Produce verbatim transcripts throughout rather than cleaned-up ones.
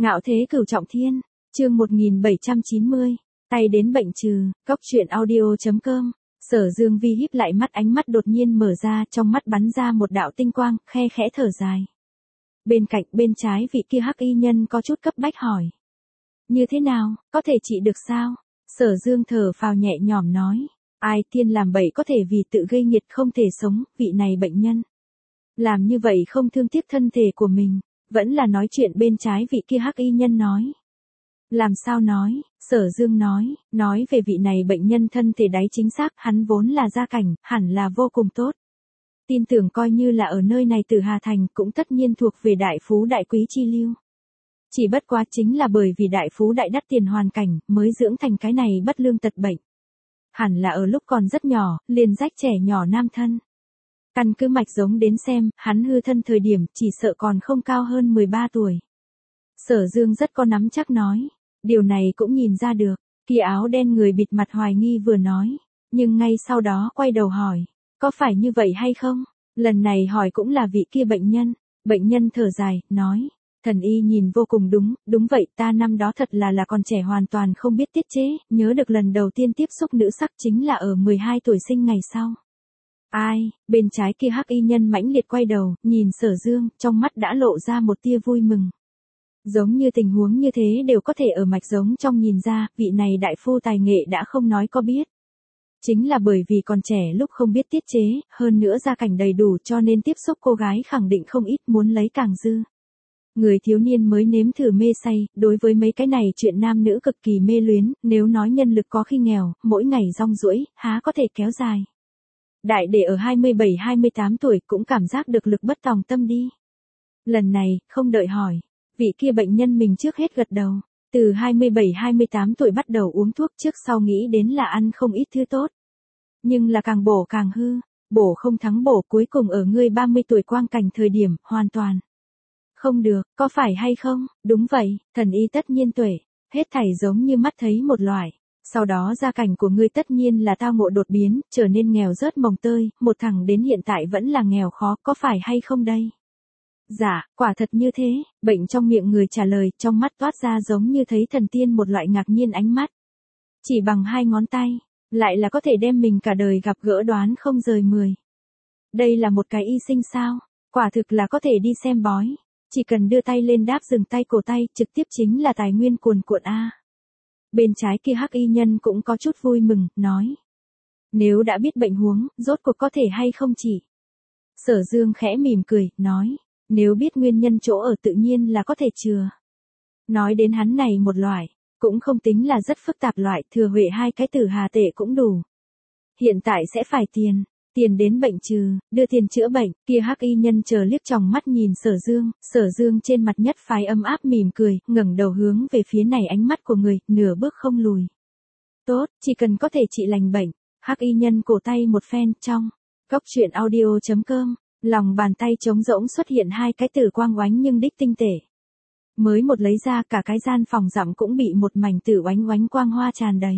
Ngạo thế cửu trọng thiên, chương một nghìn bảy trăm chín mươi, tay đến bệnh trừ, cóc truyện audio.com. Sở Dương Vi híp lại mắt, ánh mắt đột nhiên mở ra, trong mắt bắn ra một đạo tinh quang, khe khẽ thở dài. Bên cạnh, bên trái vị kia hắc y nhân có chút cấp bách hỏi. Như thế nào, có thể trị được sao? Sở Dương thở phào nhẹ nhõm nói. Ai tiên làm bậy có thể vì tự gây nghiệt không thể sống, vị này bệnh nhân. Làm như vậy không thương tiếc thân thể của mình, vẫn là nói chuyện bên trái vị kia hắc y nhân nói. Làm sao nói, Sở Dương nói, nói về vị này bệnh nhân thân thể đáy chính xác, hắn vốn là gia cảnh, hẳn là vô cùng tốt. Tin tưởng coi như là ở nơi này Tử Hà Thành cũng tất nhiên thuộc về đại phú đại quý chi lưu. Chỉ bất quá chính là bởi vì đại phú đại đắt tiền hoàn cảnh mới dưỡng thành cái này bất lương tật bệnh. Hẳn là ở lúc còn rất nhỏ, liền rách trẻ nhỏ nam thân. Căn cứ mạch giống đến xem, hắn hư thân thời điểm chỉ sợ còn không cao hơn mười ba tuổi. Sở Dương rất có nắm chắc nói. Điều này cũng nhìn ra được, kia áo đen người bịt mặt hoài nghi vừa nói. Nhưng ngay sau đó quay đầu hỏi, có phải như vậy hay không? Lần này hỏi cũng là vị kia bệnh nhân. Bệnh nhân thở dài, nói. Thần y nhìn vô cùng đúng, đúng vậy, ta năm đó thật là là còn trẻ hoàn toàn không biết tiết chế, nhớ được lần đầu tiên tiếp xúc nữ sắc chính là ở mười hai tuổi sinh ngày sau. Ai, bên trái kia hắc y nhân mãnh liệt quay đầu, nhìn Sở Dương, trong mắt đã lộ ra một tia vui mừng. Giống như tình huống như thế đều có thể ở mạch giống trong nhìn ra, vị này đại phu tài nghệ đã không nói có biết. Chính là bởi vì còn trẻ lúc không biết tiết chế, hơn nữa gia cảnh đầy đủ cho nên tiếp xúc cô gái khẳng định không ít, muốn lấy càng dư. Người thiếu niên mới nếm thử mê say, đối với mấy cái này chuyện nam nữ cực kỳ mê luyến, nếu nói nhân lực có khi nghèo, mỗi ngày rong ruổi, há có thể kéo dài. Đại đệ ở hai mươi bảy hai mươi tám tuổi cũng cảm giác được lực bất tòng tâm đi. Lần này, không đợi hỏi, vị kia bệnh nhân mình trước hết gật đầu, từ hai mươi bảy hai mươi tám tuổi bắt đầu uống thuốc, trước sau nghĩ đến là ăn không ít thứ tốt. Nhưng là càng bổ càng hư, bổ không thắng bổ, cuối cùng ở ngươi ba mươi tuổi quang cảnh thời điểm, hoàn toàn. Không được, có phải hay không? Đúng vậy, thần y tất nhiên tuệ, hết thảy giống như mắt thấy một loại. Sau đó gia cảnh của ngươi tất nhiên là tao ngộ đột biến, trở nên nghèo rớt mồng tơi, một thằng đến hiện tại vẫn là nghèo khó, có phải hay không đây? Dạ, quả thật như thế, bệnh trong miệng người trả lời, trong mắt toát ra giống như thấy thần tiên một loại ngạc nhiên ánh mắt. Chỉ bằng hai ngón tay, lại là có thể đem mình cả đời gặp gỡ đoán không rời mười. Đây là một cái y sinh sao? Quả thực là có thể đi xem bói. Chỉ cần đưa tay lên đáp dừng tay cổ tay, trực tiếp chính là tài nguyên cuồn cuộn a. Bên trái kia hắc y nhân cũng có chút vui mừng, nói. Nếu đã biết bệnh huống, rốt cuộc có thể hay không chỉ. Sở Dương khẽ mỉm cười, nói. Nếu biết nguyên nhân chỗ ở tự nhiên là có thể chừa. Nói đến hắn này một loại, cũng không tính là rất phức tạp loại, thừa huệ hai cái Tử Hà tệ cũng đủ. Hiện tại sẽ phải tiền. Tiền đến bệnh trừ, đưa tiền chữa bệnh, kia hắc y nhân chờ liếc tròng mắt nhìn Sở Dương, Sở Dương trên mặt nhất phái ấm áp mỉm cười, ngẩng đầu hướng về phía này ánh mắt của người, nửa bước không lùi. Tốt, chỉ cần có thể trị lành bệnh, hắc y nhân cổ tay một phen, trong, cóc truyện audio.com, lòng bàn tay trống rỗng xuất hiện hai cái tử quang oánh nhưng đích tinh tể. Mới một lấy ra cả cái gian phòng rậm cũng bị một mảnh tử oánh oánh quang hoa tràn đầy.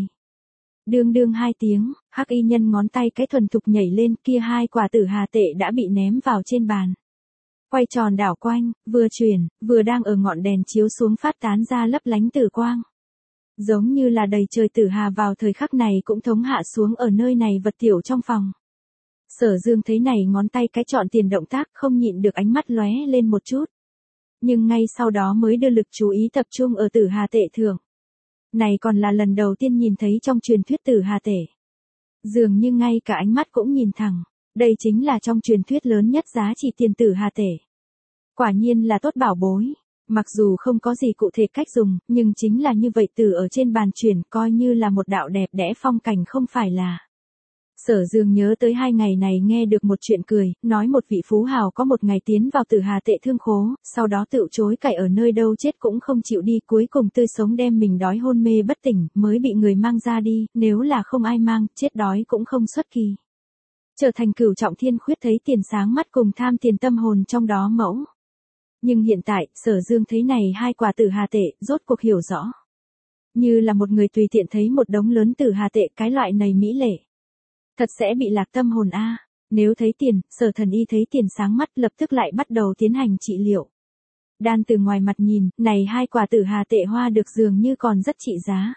Đương đương hai tiếng, hắc y nhân ngón tay cái thuần thục nhảy lên, kia hai quả Tử Hà tệ đã bị ném vào trên bàn. Quay tròn đảo quanh, vừa chuyển, vừa đang ở ngọn đèn chiếu xuống phát tán ra lấp lánh tử quang. Giống như là đầy trời Tử Hà vào thời khắc này cũng thống hạ xuống ở nơi này vật tiểu trong phòng. Sở Dương thấy này ngón tay cái chọn tiền động tác không nhịn được ánh mắt lóe lên một chút. Nhưng ngay sau đó mới đưa lực chú ý tập trung ở Tử Hà tệ thượng. Này còn là lần đầu tiên nhìn thấy trong truyền thuyết Tử Hà tể. Dường như ngay cả ánh mắt cũng nhìn thẳng, đây chính là trong truyền thuyết lớn nhất giá trị tiền Tử Hà tể. Quả nhiên là tốt bảo bối, mặc dù không có gì cụ thể cách dùng, nhưng chính là như vậy từ ở trên bàn truyền coi như là một đạo đẹp đẽ phong cảnh không phải là. Sở Dương nhớ tới hai ngày này nghe được một chuyện cười, nói một vị phú hào có một ngày tiến vào Tử Hà tệ thương khố, sau đó tự chối cậy ở nơi đâu chết cũng không chịu đi, cuối cùng tươi sống đem mình đói hôn mê bất tỉnh, mới bị người mang ra đi, nếu là không ai mang, chết đói cũng không xuất kỳ. Trở thành cửu trọng thiên khuyết thấy tiền sáng mắt cùng tham tiền tâm hồn trong đó mẫu. Nhưng hiện tại, Sở Dương thấy này hai quả Tử Hà tệ, rốt cuộc hiểu rõ. Như là một người tùy tiện thấy một đống lớn Tử Hà tệ, cái loại này mỹ lệ. Thật sẽ bị lạc tâm hồn a. Nếu thấy tiền, Sở thần y thấy tiền sáng mắt lập tức lại bắt đầu tiến hành trị liệu. đan từ ngoài mặt nhìn, này hai quả tử hà tệ hoa được dường như còn rất trị giá.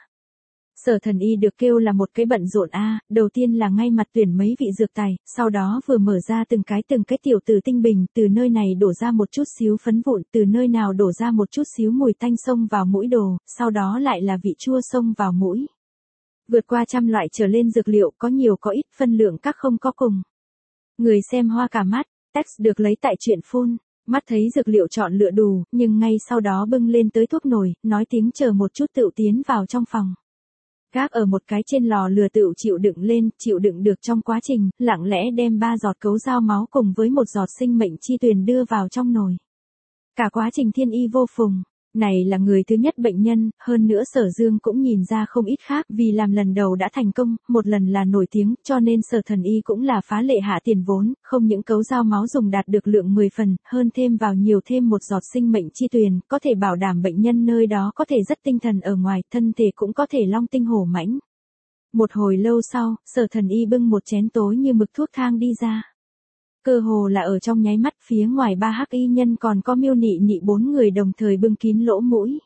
Sở Thần Y được kêu là một cái bận rộn a, đầu tiên là ngay mặt tuyển mấy vị dược tài, sau đó vừa mở ra từng cái từng cái tiểu tử tinh bình, từ nơi này đổ ra một chút xíu phấn vụn, từ nơi nào đổ ra một chút xíu mùi tanh xông vào mũi đồ, sau đó lại là vị chua xông vào mũi. Vượt qua trăm loại trở lên dược liệu, có nhiều có ít, phân lượng các không có cùng. Người xem hoa cả mắt, text được lấy tại chuyện phun, mắt thấy dược liệu chọn lựa đủ, nhưng ngay sau đó bưng lên tới thuốc nồi, nói tiếng chờ một chút tựu tiến vào trong phòng. Gác ở một cái trên lò lửa tựu chịu đựng lên, chịu đựng được trong quá trình, lặng lẽ đem ba giọt cấu dao máu cùng với một giọt sinh mệnh chi tuyền đưa vào trong nồi. Cả quá trình thiên y vô phùng. Này là người thứ nhất bệnh nhân, hơn nữa Sở Dương cũng nhìn ra không ít khác, vì làm lần đầu đã thành công, một lần là nổi tiếng, cho nên Sở Thần Y cũng là phá lệ hạ tiền vốn, không những cấu dao máu dùng đạt được lượng mười phần, hơn thêm vào nhiều thêm một giọt sinh mệnh chi tuyền, có thể bảo đảm bệnh nhân nơi đó có thể rất tinh thần ở ngoài, thân thể cũng có thể long tinh hổ mãnh. Một hồi lâu sau, Sở Thần Y bưng một chén tối như mực thuốc thang đi ra. Cơ hồ là ở trong nháy mắt, phía ngoài ba hắc y nhân còn có Miêu Nị Nị bốn người đồng thời bưng kín lỗ mũi.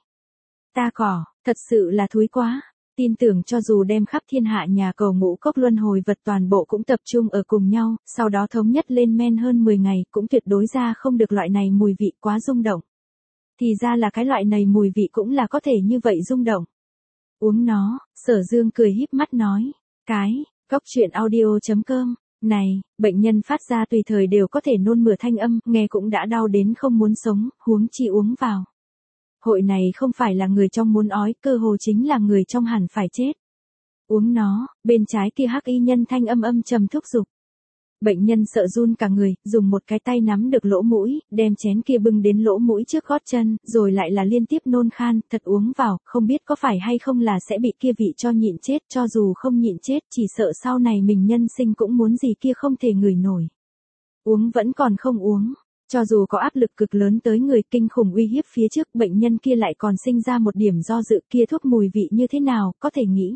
Ta cỏ, thật sự là thúi quá. Tin tưởng cho dù đem khắp thiên hạ nhà cầu ngũ cốc luân hồi vật toàn bộ cũng tập trung ở cùng nhau, sau đó thống nhất lên men hơn mười ngày, cũng tuyệt đối ra không được loại này mùi vị quá rung động. Thì ra là cái loại này mùi vị cũng là có thể như vậy rung động. Uống nó, Sở Dương cười híp mắt nói. Cái, góc truyện audio chấm com. Này, bệnh nhân phát ra tùy thời đều có thể nôn mửa thanh âm, nghe cũng đã đau đến không muốn sống, huống chi uống vào. Hội này không phải là người trong muốn ói, cơ hồ chính là người trong hẳn phải chết. Uống nó, bên trái kia hắc y nhân thanh âm âm trầm thúc giục. Bệnh nhân sợ run cả người, dùng một cái tay nắm được lỗ mũi, đem chén kia bưng đến lỗ mũi trước gót chân, rồi lại là liên tiếp nôn khan, thật uống vào, không biết có phải hay không là sẽ bị kia vị cho nhịn chết, cho dù không nhịn chết, chỉ sợ sau này mình nhân sinh cũng muốn gì kia không thể ngửi nổi. Uống vẫn còn không uống, cho dù có áp lực cực lớn tới người kinh khủng uy hiếp phía trước, bệnh nhân kia lại còn sinh ra một điểm do dự, kia thuốc mùi vị như thế nào, có thể nghĩ.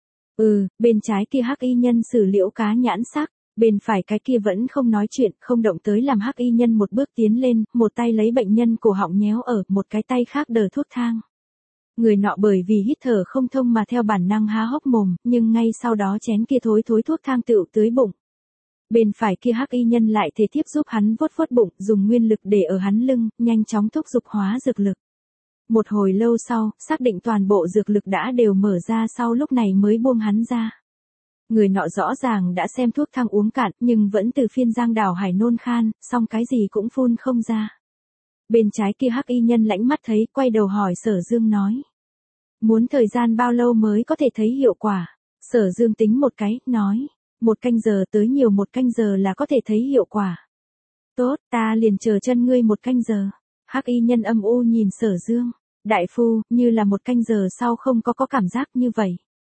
Ừ, bên trái kia hắc y nhân sử liễu cá nhãn sắc. Bên phải cái kia vẫn không nói chuyện, không động tới làm hắc y nhân một bước tiến lên, một tay lấy bệnh nhân cổ họng nhéo ở, một cái tay khác đờ thuốc thang. Người nọ bởi vì hít thở không thông mà theo bản năng há hốc mồm, nhưng ngay sau đó chén kia thối thối thuốc thang tựu tưới bụng. Bên phải kia hắc y nhân lại thế tiếp giúp hắn vuốt vuốt bụng, dùng nguyên lực để ở hắn lưng, nhanh chóng thúc giục hóa dược lực. Một hồi lâu sau, xác định toàn bộ dược lực đã đều mở ra sau lúc này mới buông hắn ra. Người nọ rõ ràng đã xem thuốc thang uống cạn, nhưng vẫn từ phiên Giang Đào Hải nôn khan, xong cái gì cũng phun không ra. Bên trái kia hắc y nhân lãnh mắt thấy, quay đầu hỏi Sở Dương nói. Muốn thời gian bao lâu mới có thể thấy hiệu quả? Sở Dương tính một cái, nói. Một canh giờ tới nhiều một canh giờ là có thể thấy hiệu quả. Tốt, ta liền chờ chân ngươi một canh giờ. Hắc y nhân âm u nhìn Sở Dương. Đại phu, như là một canh giờ sau không có có cảm giác như vậy.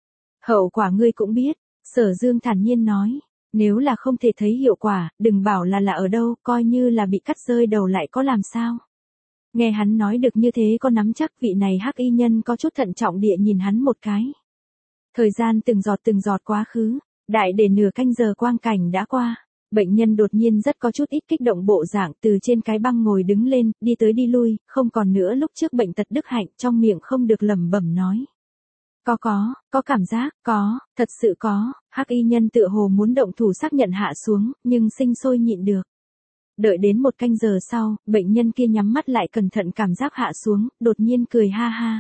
Hậu quả ngươi cũng biết. Sở Dương thản nhiên nói, nếu là không thể thấy hiệu quả, đừng bảo là là ở đâu, coi như là bị cắt rơi đầu lại có làm sao. Nghe hắn nói được như thế có nắm chắc vị này hắc y nhân có chút thận trọng địa nhìn hắn một cái. Thời gian từng giọt từng giọt quá khứ, đại để nửa canh giờ quang cảnh đã qua. Bệnh nhân đột nhiên rất có chút ít kích động bộ dạng từ trên cái băng ngồi đứng lên, đi tới đi lui, không còn nữa lúc trước bệnh tật đức hạnh trong miệng không được lẩm bẩm nói. Có có, có cảm giác, có, thật sự có, hắc y nhân tựa hồ muốn động thủ xác nhận hạ xuống, nhưng sinh sôi nhịn được. Đợi đến một canh giờ sau, bệnh nhân kia nhắm mắt lại cẩn thận cảm giác hạ xuống, đột nhiên cười ha ha.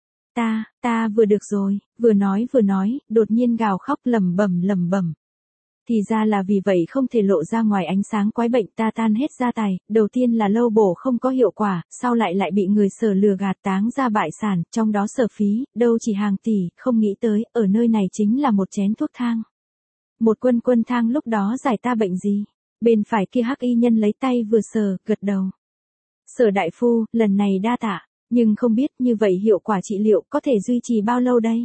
Ta, ta vừa được rồi, vừa nói vừa nói, đột nhiên gào khóc lẩm bẩm lẩm bẩm. Thì ra là vì vậy không thể lộ ra ngoài ánh sáng quái bệnh ta tan hết gia tài, đầu tiên là lâu bổ không có hiệu quả, sau lại lại bị người Sở lừa gạt táng ra bại sản, trong đó Sở phí, đâu chỉ hàng tỷ, không nghĩ tới, ở nơi này chính là một chén thuốc thang. Một quân quân thang lúc đó giải ta bệnh gì? Bên phải kia hắc y nhân lấy tay vừa sờ, gật đầu. Sở đại phu, lần này đa tạ, nhưng không biết như vậy hiệu quả trị liệu có thể duy trì bao lâu đây?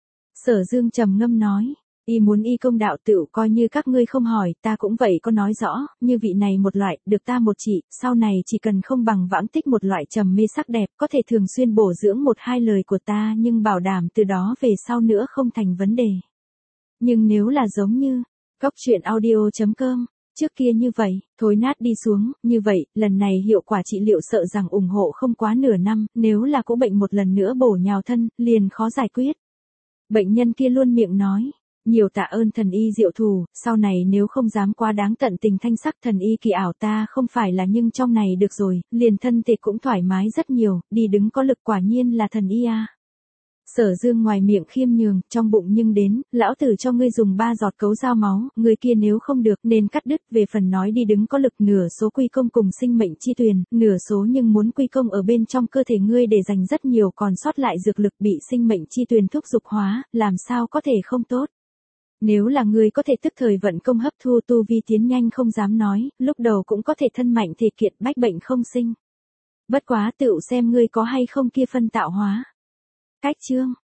Sở Dương trầm ngâm nói. Y muốn y công đạo tựu coi như các ngươi không hỏi, ta cũng vậy có nói rõ, như vị này một loại, được ta một chỉ, sau này chỉ cần không bằng vãng tích một loại trầm mê sắc đẹp, có thể thường xuyên bổ dưỡng một hai lời của ta nhưng bảo đảm từ đó về sau nữa không thành vấn đề. Nhưng nếu là giống như, góc truyện audio chấm com trước kia như vậy, thối nát đi xuống, như vậy, lần này hiệu quả trị liệu sợ rằng ủng hộ không quá nửa năm, nếu là cũ bệnh một lần nữa bổ nhào thân, liền khó giải quyết. Bệnh nhân kia luôn miệng nói, nhiều tạ ơn thần y diệu thù, sau này nếu không dám quá đáng tận tình thanh sắc thần y kỳ ảo ta không phải là nhưng trong này được rồi, liền thân thể cũng thoải mái rất nhiều, đi đứng có lực quả nhiên là thần y a. Sở Dương ngoài miệng khiêm nhường, trong bụng nhưng đến, lão tử cho ngươi dùng ba giọt cấu dao máu, người kia nếu không được nên cắt đứt, về phần nói đi đứng có lực nửa số quy công cùng sinh mệnh chi tuyền, nửa số nhưng muốn quy công ở bên trong cơ thể ngươi để dành rất nhiều còn sót lại dược lực bị sinh mệnh chi tuyền thúc dục hóa, làm sao có thể không tốt. Nếu là ngươi có thể tức thời vận công hấp thu tu vi tiến nhanh không dám nói, lúc đầu cũng có thể thân mạnh thể kiệt bách bệnh không sinh. Bất quá tựu xem ngươi có hay không kia phân tạo hóa. Cách chương